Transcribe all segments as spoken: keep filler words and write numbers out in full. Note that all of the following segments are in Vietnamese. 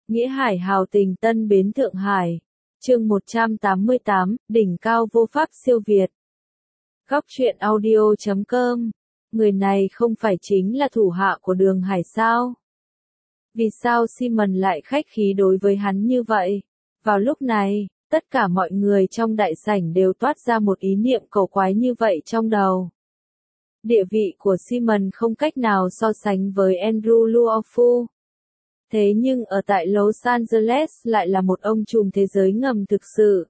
Nghĩa Hải hào tình Tân Bến Thượng Hải. Chương một trăm tám mươi tám, đỉnh cao vô pháp siêu việt. Góc truyện audio chấm com. Người này không phải chính là thủ hạ của Đường Hải sao? Vì sao Simon lại khách khí đối với hắn như vậy? Vào lúc này, tất cả mọi người trong đại sảnh đều toát ra một ý niệm cầu quái như vậy trong đầu. Địa vị của Simon không cách nào so sánh với Andrew Luofu. Thế nhưng ở tại Los Angeles lại là một ông trùm thế giới ngầm thực sự.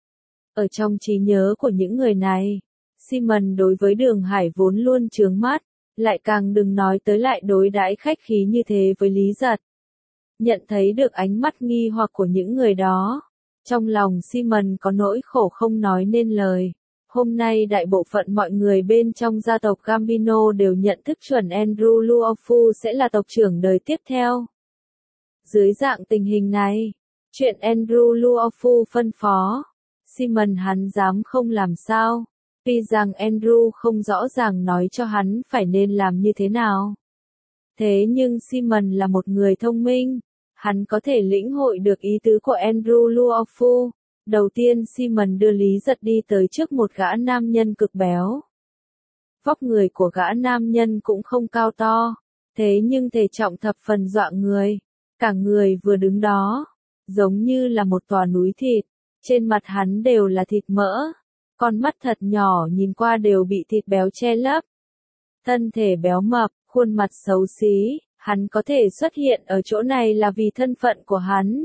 Ở trong trí nhớ của những người này, Simon đối với Đường Hải vốn luôn chướng mắt, lại càng đừng nói tới lại đối đãi khách khí như thế với Lý Giật. Nhận thấy được ánh mắt nghi hoặc của những người đó, trong lòng Simon có nỗi khổ không nói nên lời. Hôm nay đại bộ phận mọi người bên trong gia tộc Gambino đều nhận thức chuẩn Andrew Luofu sẽ là tộc trưởng đời tiếp theo. Dưới dạng tình hình này, chuyện Andrew Luofu phân phó, Simon hắn dám không làm sao, tuy rằng Andrew không rõ ràng nói cho hắn phải nên làm như thế nào. Thế nhưng Simon là một người thông minh, hắn có thể lĩnh hội được ý tứ của Andrew Luofu. Đầu tiên Simon đưa Lý Giật đi tới trước một gã nam nhân cực béo. Vóc người của gã nam nhân cũng không cao to, thế nhưng thể trọng thập phần dọa người. Cả người vừa đứng đó, giống như là một tòa núi thịt, trên mặt hắn đều là thịt mỡ, con mắt thật nhỏ nhìn qua đều bị thịt béo che lấp. Thân thể béo mập, khuôn mặt xấu xí, hắn có thể xuất hiện ở chỗ này là vì thân phận của hắn.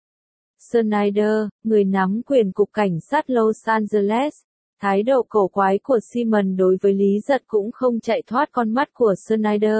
Snyder, người nắm quyền cục cảnh sát Los Angeles, thái độ cổ quái của Simon đối với Lý Giật cũng không chạy thoát con mắt của Snyder.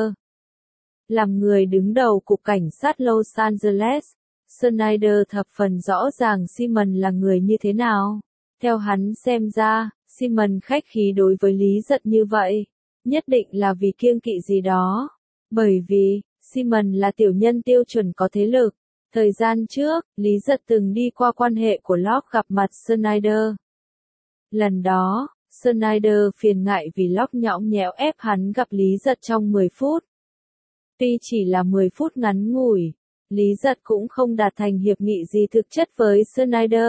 Làm người đứng đầu cục cảnh sát Los Angeles, Snyder thập phần rõ ràng Simon là người như thế nào. Theo hắn xem ra, Simon khách khí đối với Lý Giật như vậy, nhất định là vì kiêng kỵ gì đó. Bởi vì, Simon là tiểu nhân tiêu chuẩn có thế lực. Thời gian trước, Lý Giật từng đi qua quan hệ của Locke gặp mặt Snyder. Lần đó, Snyder phiền ngại vì Locke nhõng nhẽo ép hắn gặp Lý Giật trong mười phút. Tuy chỉ là mười phút ngắn ngủi, Lý Giật cũng không đạt thành hiệp nghị gì thực chất với Snyder.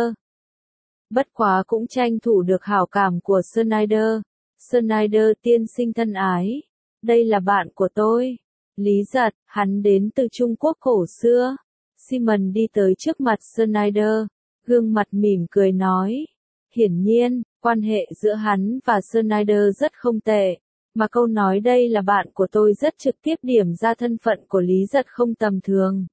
Bất quá cũng tranh thủ được hảo cảm của Snyder. Snyder tiên sinh thân ái, đây là bạn của tôi. Lý Giật, hắn đến từ Trung Quốc cổ xưa. Simon đi tới trước mặt Snyder, gương mặt mỉm cười nói. Hiển nhiên, quan hệ giữa hắn và Snyder rất không tệ. Mà câu nói đây là bạn của tôi rất trực tiếp điểm ra thân phận của Lý Giật không tầm thường.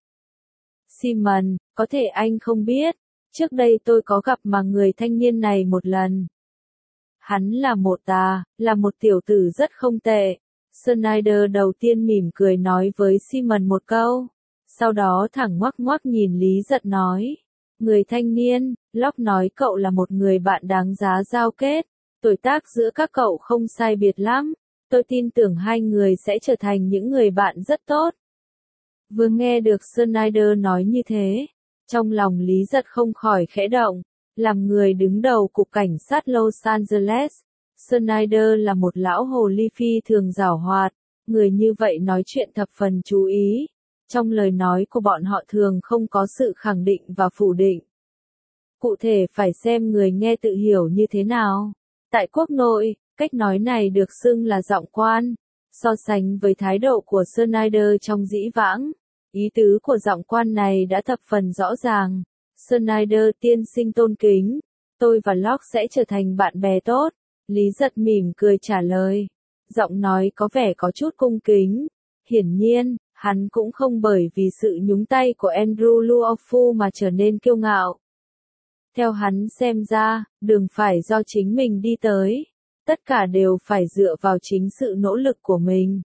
Simon, có thể anh không biết, trước đây tôi có gặp mà người thanh niên này một lần. Hắn là một tà, là một tiểu tử rất không tệ. Snyder đầu tiên mỉm cười nói với Simon một câu, sau đó thẳng ngoắc ngoắc nhìn Lý Giật nói. Người thanh niên, Locke nói cậu là một người bạn đáng giá giao kết, tuổi tác giữa các cậu không sai biệt lắm. Tôi tin tưởng hai người sẽ trở thành những người bạn rất tốt. Vừa nghe được Snyder nói như thế, trong lòng Lý Giật không khỏi khẽ động. Làm người đứng đầu cục cảnh sát Los Angeles, Snyder là một lão hồ ly phi thường giảo hoạt. Người như vậy nói chuyện thập phần chú ý. Trong lời nói của bọn họ thường không có sự khẳng định và phủ định. Cụ thể phải xem người nghe tự hiểu như thế nào. Tại quốc nội, cách nói này được xưng là giọng quan. So sánh với thái độ của Snyder trong dĩ vãng, ý tứ của giọng quan này đã thập phần rõ ràng. Snyder tiên sinh tôn kính, tôi và Locke sẽ trở thành bạn bè tốt. Lý Giật mỉm cười trả lời. Giọng nói có vẻ có chút cung kính. Hiển nhiên, hắn cũng không bởi vì sự nhúng tay của Andrew Luofu mà trở nên kiêu ngạo. Theo hắn xem ra, đường phải do chính mình đi tới. Tất cả đều phải dựa vào chính sự nỗ lực của mình.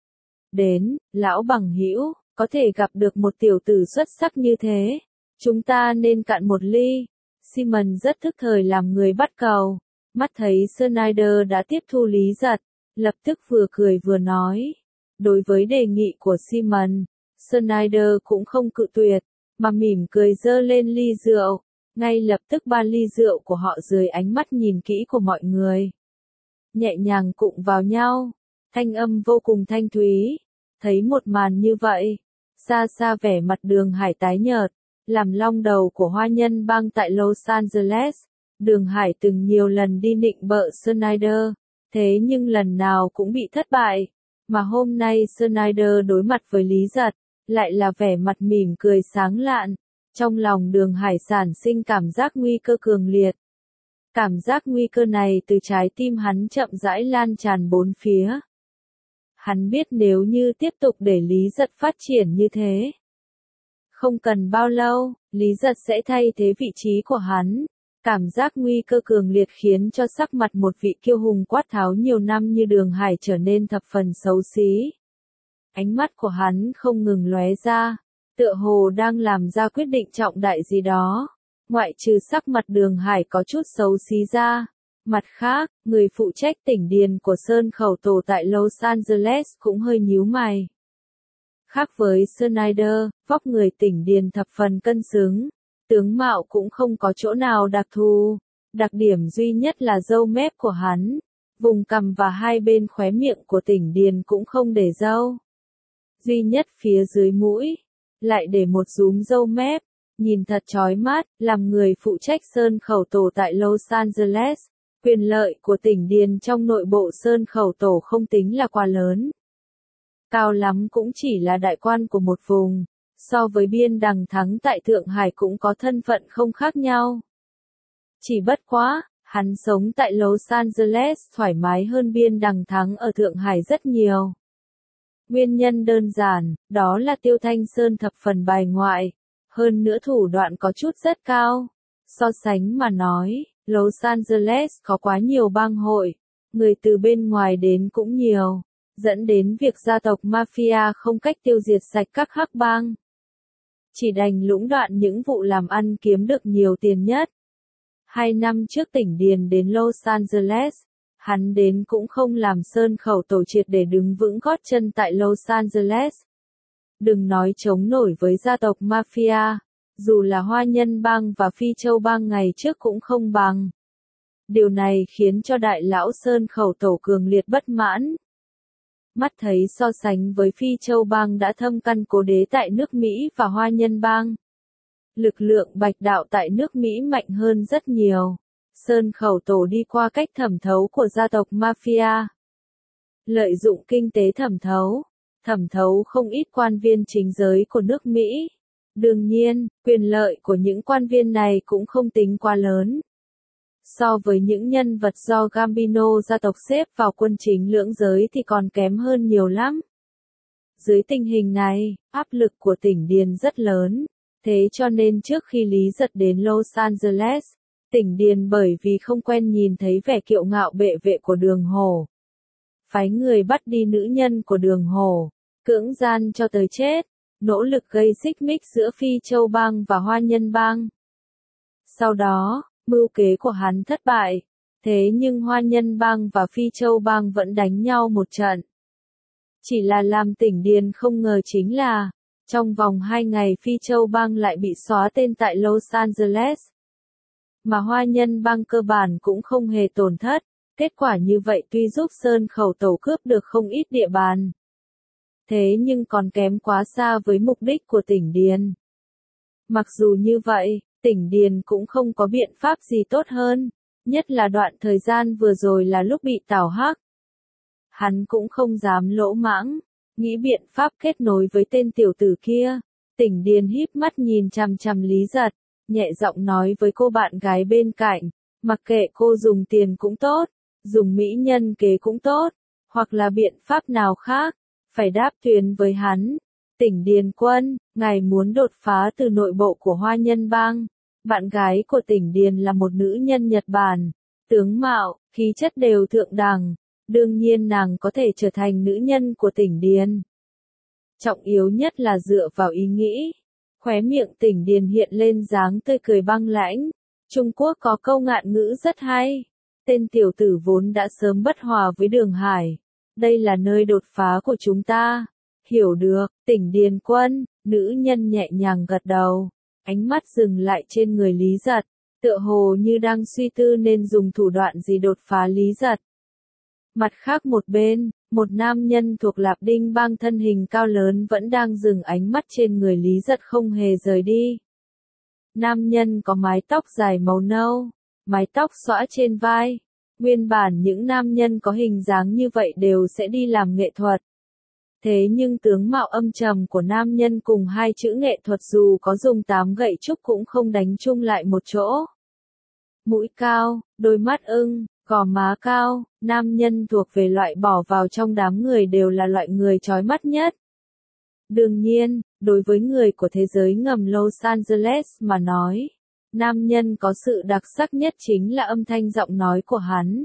Đến, lão bằng hữu, có thể gặp được một tiểu tử xuất sắc như thế. Chúng ta nên cạn một ly. Simon rất thức thời làm người bắt cầu. Mắt thấy Snyder đã tiếp thu Lý Giật, lập tức vừa cười vừa nói. Đối với đề nghị của Simon, Snyder cũng không cự tuyệt, mà mỉm cười giơ lên ly rượu. Ngay lập tức ba ly rượu của họ dưới ánh mắt nhìn kỹ của mọi người. Nhẹ nhàng cụng vào nhau, thanh âm vô cùng thanh thúy. Thấy một màn như vậy, xa xa vẻ mặt Đường Hải tái nhợt, làm long đầu của Hoa Nhân Bang tại Los Angeles, Đường Hải từng nhiều lần đi nịnh bợ Snyder, thế nhưng lần nào cũng bị thất bại, mà hôm nay Snyder đối mặt với Lý Giật, lại là vẻ mặt mỉm cười sáng lạn, trong lòng Đường Hải sản sinh cảm giác nguy cơ cường liệt. Cảm giác nguy cơ này từ trái tim hắn chậm rãi lan tràn bốn phía. Hắn biết nếu như tiếp tục để Lý Giật phát triển như thế, không cần bao lâu, Lý Giật sẽ thay thế vị trí của hắn. Cảm giác nguy cơ cường liệt khiến cho sắc mặt một vị kiêu hùng quát tháo nhiều năm như Đường Hải trở nên thập phần xấu xí. Ánh mắt của hắn không ngừng lóe ra, tựa hồ đang làm ra quyết định trọng đại gì đó. Ngoại trừ sắc mặt Đường Hải có chút xấu xí ra, mặt khác, người phụ trách tỉnh điền của Sơn Khẩu Tổ tại Los Angeles cũng hơi nhíu mày. Khác với Snyder, vóc người tỉnh điền thập phần cân xứng, tướng mạo cũng không có chỗ nào đặc thù, đặc điểm duy nhất là râu mép của hắn, vùng cằm và hai bên khóe miệng của tỉnh điền cũng không để râu. Duy nhất phía dưới mũi, lại để một rúm râu mép, nhìn thật chói mắt, làm người phụ trách Sơn Khẩu Tổ tại Los Angeles. Quyền lợi của tỉnh điền trong nội bộ Sơn Khẩu Tổ không tính là quá lớn. Cao lắm cũng chỉ là đại quan của một vùng, so với Biên Đằng Thắng tại Thượng Hải cũng có thân phận không khác nhau. Chỉ bất quá, hắn sống tại Los Angeles thoải mái hơn Biên Đằng Thắng ở Thượng Hải rất nhiều. Nguyên nhân đơn giản, đó là Tiêu Thanh Sơn thập phần bài ngoại, hơn nữa thủ đoạn có chút rất cao. So sánh mà nói, Los Angeles có quá nhiều bang hội, người từ bên ngoài đến cũng nhiều, dẫn đến việc gia tộc mafia không cách tiêu diệt sạch các hắc bang. Chỉ đành lũng đoạn những vụ làm ăn kiếm được nhiều tiền nhất. Hai năm trước tỉnh điền đến Los Angeles, hắn đến cũng không làm Sơn Khẩu Tổ triệt để đứng vững gót chân tại Los Angeles. Đừng nói chống nổi với gia tộc mafia, dù là Hoa Nhân Bang và Phi Châu Bang ngày trước cũng không bằng. Điều này khiến cho đại lão Sơn Khẩu Tổ cường liệt bất mãn. Mắt thấy so sánh với Phi Châu Bang đã thâm căn cố đế tại nước Mỹ và Hoa Nhân Bang. Lực lượng Bạch Đạo tại nước Mỹ mạnh hơn rất nhiều. Sơn Khẩu Tổ đi qua cách thẩm thấu của gia tộc mafia. Lợi dụng kinh tế thẩm thấu, thẩm thấu không ít quan viên chính giới của nước Mỹ. Đương nhiên, quyền lợi của những quan viên này cũng không tính quá lớn. So với những nhân vật do Gambino gia tộc xếp vào quân chính lưỡng giới thì còn kém hơn nhiều lắm. Dưới tình hình này, áp lực của tỉnh điền rất lớn, thế cho nên trước khi Lý Giật đến Los Angeles, tỉnh điền bởi vì không quen nhìn thấy vẻ kiệu ngạo bệ vệ của Đường Hổ, phái người bắt đi nữ nhân của Đường Hổ, cưỡng gian cho tới chết, nỗ lực gây xích mích giữa Phi Châu Bang và Hoa Nhân Bang. Sau đó, mưu kế của hắn thất bại, thế nhưng Hoa Nhân Bang và Phi Châu Bang vẫn đánh nhau một trận. Chỉ là làm tỉnh điền không ngờ chính là, trong vòng hai ngày Phi Châu Bang lại bị xóa tên tại Los Angeles. Mà Hoa Nhân Bang cơ bản cũng không hề tổn thất, kết quả như vậy tuy giúp Sơn Khẩu Tổ cướp được không ít địa bàn. Thế nhưng còn kém quá xa với mục đích của tỉnh điền. Mặc dù như vậy, tỉnh điền cũng không có biện pháp gì tốt hơn, nhất là đoạn thời gian vừa rồi là lúc bị tảo hắc. Hắn cũng không dám lỗ mãng, nghĩ biện pháp kết nối với tên tiểu tử kia. Tỉnh điền híp mắt nhìn chằm chằm Lý Giật, nhẹ giọng nói với cô bạn gái bên cạnh, mặc kệ cô dùng tiền cũng tốt, dùng mỹ nhân kế cũng tốt, hoặc là biện pháp nào khác, phải đáp thuyền với hắn. Tỉnh Điền Quân, ngài muốn đột phá từ nội bộ của Hoa Nhân Bang. Bạn gái của tỉnh Điền là một nữ nhân Nhật Bản, tướng mạo, khí chất đều thượng đẳng, đương nhiên nàng có thể trở thành nữ nhân của tỉnh Điền. Trọng yếu nhất là dựa vào ý nghĩ. Khóe miệng tỉnh Điền hiện lên dáng tươi cười băng lãnh. Trung Quốc có câu ngạn ngữ rất hay. Tên tiểu tử vốn đã sớm bất hòa với Đường Hải. Đây là nơi đột phá của chúng ta. Hiểu được, tỉnh Điền Quân, nữ nhân nhẹ nhàng gật đầu. Ánh mắt dừng lại trên người Lý Giật. Tựa hồ như đang suy tư nên dùng thủ đoạn gì đột phá Lý Giật. Mặt khác một bên, một nam nhân thuộc Lạp Đinh Bang thân hình cao lớn vẫn đang dừng ánh mắt trên người Lý Giật không hề rời đi. Nam nhân có mái tóc dài màu nâu, mái tóc xõa trên vai. Nguyên bản những nam nhân có hình dáng như vậy đều sẽ đi làm nghệ thuật. Thế nhưng tướng mạo âm trầm của nam nhân cùng hai chữ nghệ thuật dù có dùng tám gậy trúc cũng không đánh chung lại một chỗ. Mũi cao, đôi mắt ưng, gò má cao, nam nhân thuộc về loại bỏ vào trong đám người đều là loại người chói mắt nhất. Đương nhiên, đối với người của thế giới ngầm Los Angeles mà nói, nam nhân có sự đặc sắc nhất chính là âm thanh giọng nói của hắn.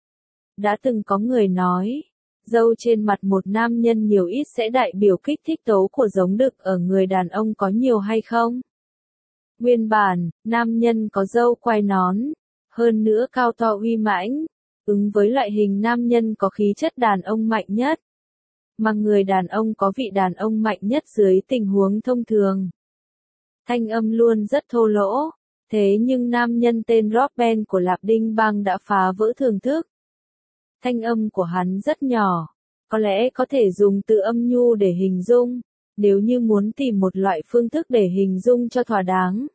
Đã từng có người nói, râu trên mặt một nam nhân nhiều ít sẽ đại biểu kích thích tố của giống đực ở người đàn ông có nhiều hay không? Nguyên bản, nam nhân có râu quai nón, hơn nữa cao to uy mãnh, ứng với loại hình nam nhân có khí chất đàn ông mạnh nhất. Mà người đàn ông có vị đàn ông mạnh nhất dưới tình huống thông thường. Thanh âm luôn rất thô lỗ, thế nhưng nam nhân tên Robben của Lạp Đinh Bang đã phá vỡ thường thức. Thanh âm của hắn rất nhỏ, có lẽ có thể dùng từ âm nhu để hình dung, nếu như muốn tìm một loại phương thức để hình dung cho thỏa đáng.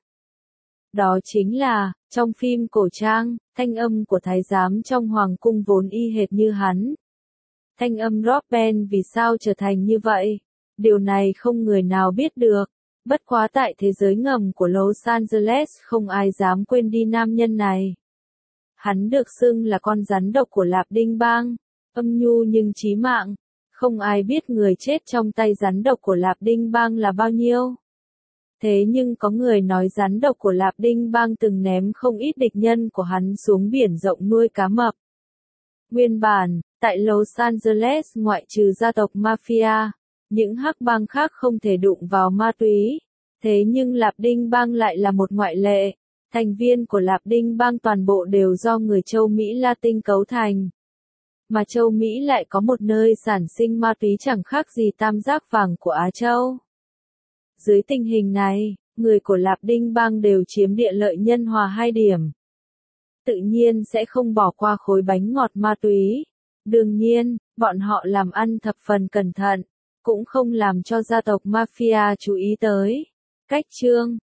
Đó chính là, trong phim cổ trang, thanh âm của thái giám trong hoàng cung vốn y hệt như hắn. Thanh âm Robben vì sao trở thành như vậy? Điều này không người nào biết được. Bất quá tại thế giới ngầm của Los Angeles không ai dám quên đi nam nhân này. Hắn được xưng là con rắn độc của Lạp Đinh Bang, âm nhu nhưng chí mạng. Không ai biết người chết trong tay rắn độc của Lạp Đinh Bang là bao nhiêu. Thế nhưng có người nói rắn độc của Lạp Đinh Bang từng ném không ít địch nhân của hắn xuống biển rộng nuôi cá mập. Nguyên bản, tại Los Angeles ngoại trừ gia tộc Mafia, những hắc bang khác không thể đụng vào ma túy. Thế nhưng Lạp Đinh Bang lại là một ngoại lệ. Thành viên của Lạp Đinh Bang toàn bộ đều do người châu Mỹ Latin cấu thành. Mà châu Mỹ lại có một nơi sản sinh ma túy chẳng khác gì tam giác vàng của Á Châu. Dưới tình hình này, người của Lạp Đinh Bang đều chiếm địa lợi nhân hòa hai điểm. Tự nhiên sẽ không bỏ qua khối bánh ngọt ma túy. Đương nhiên, bọn họ làm ăn thập phần cẩn thận, cũng không làm cho gia tộc Mafia chú ý tới. Cách chương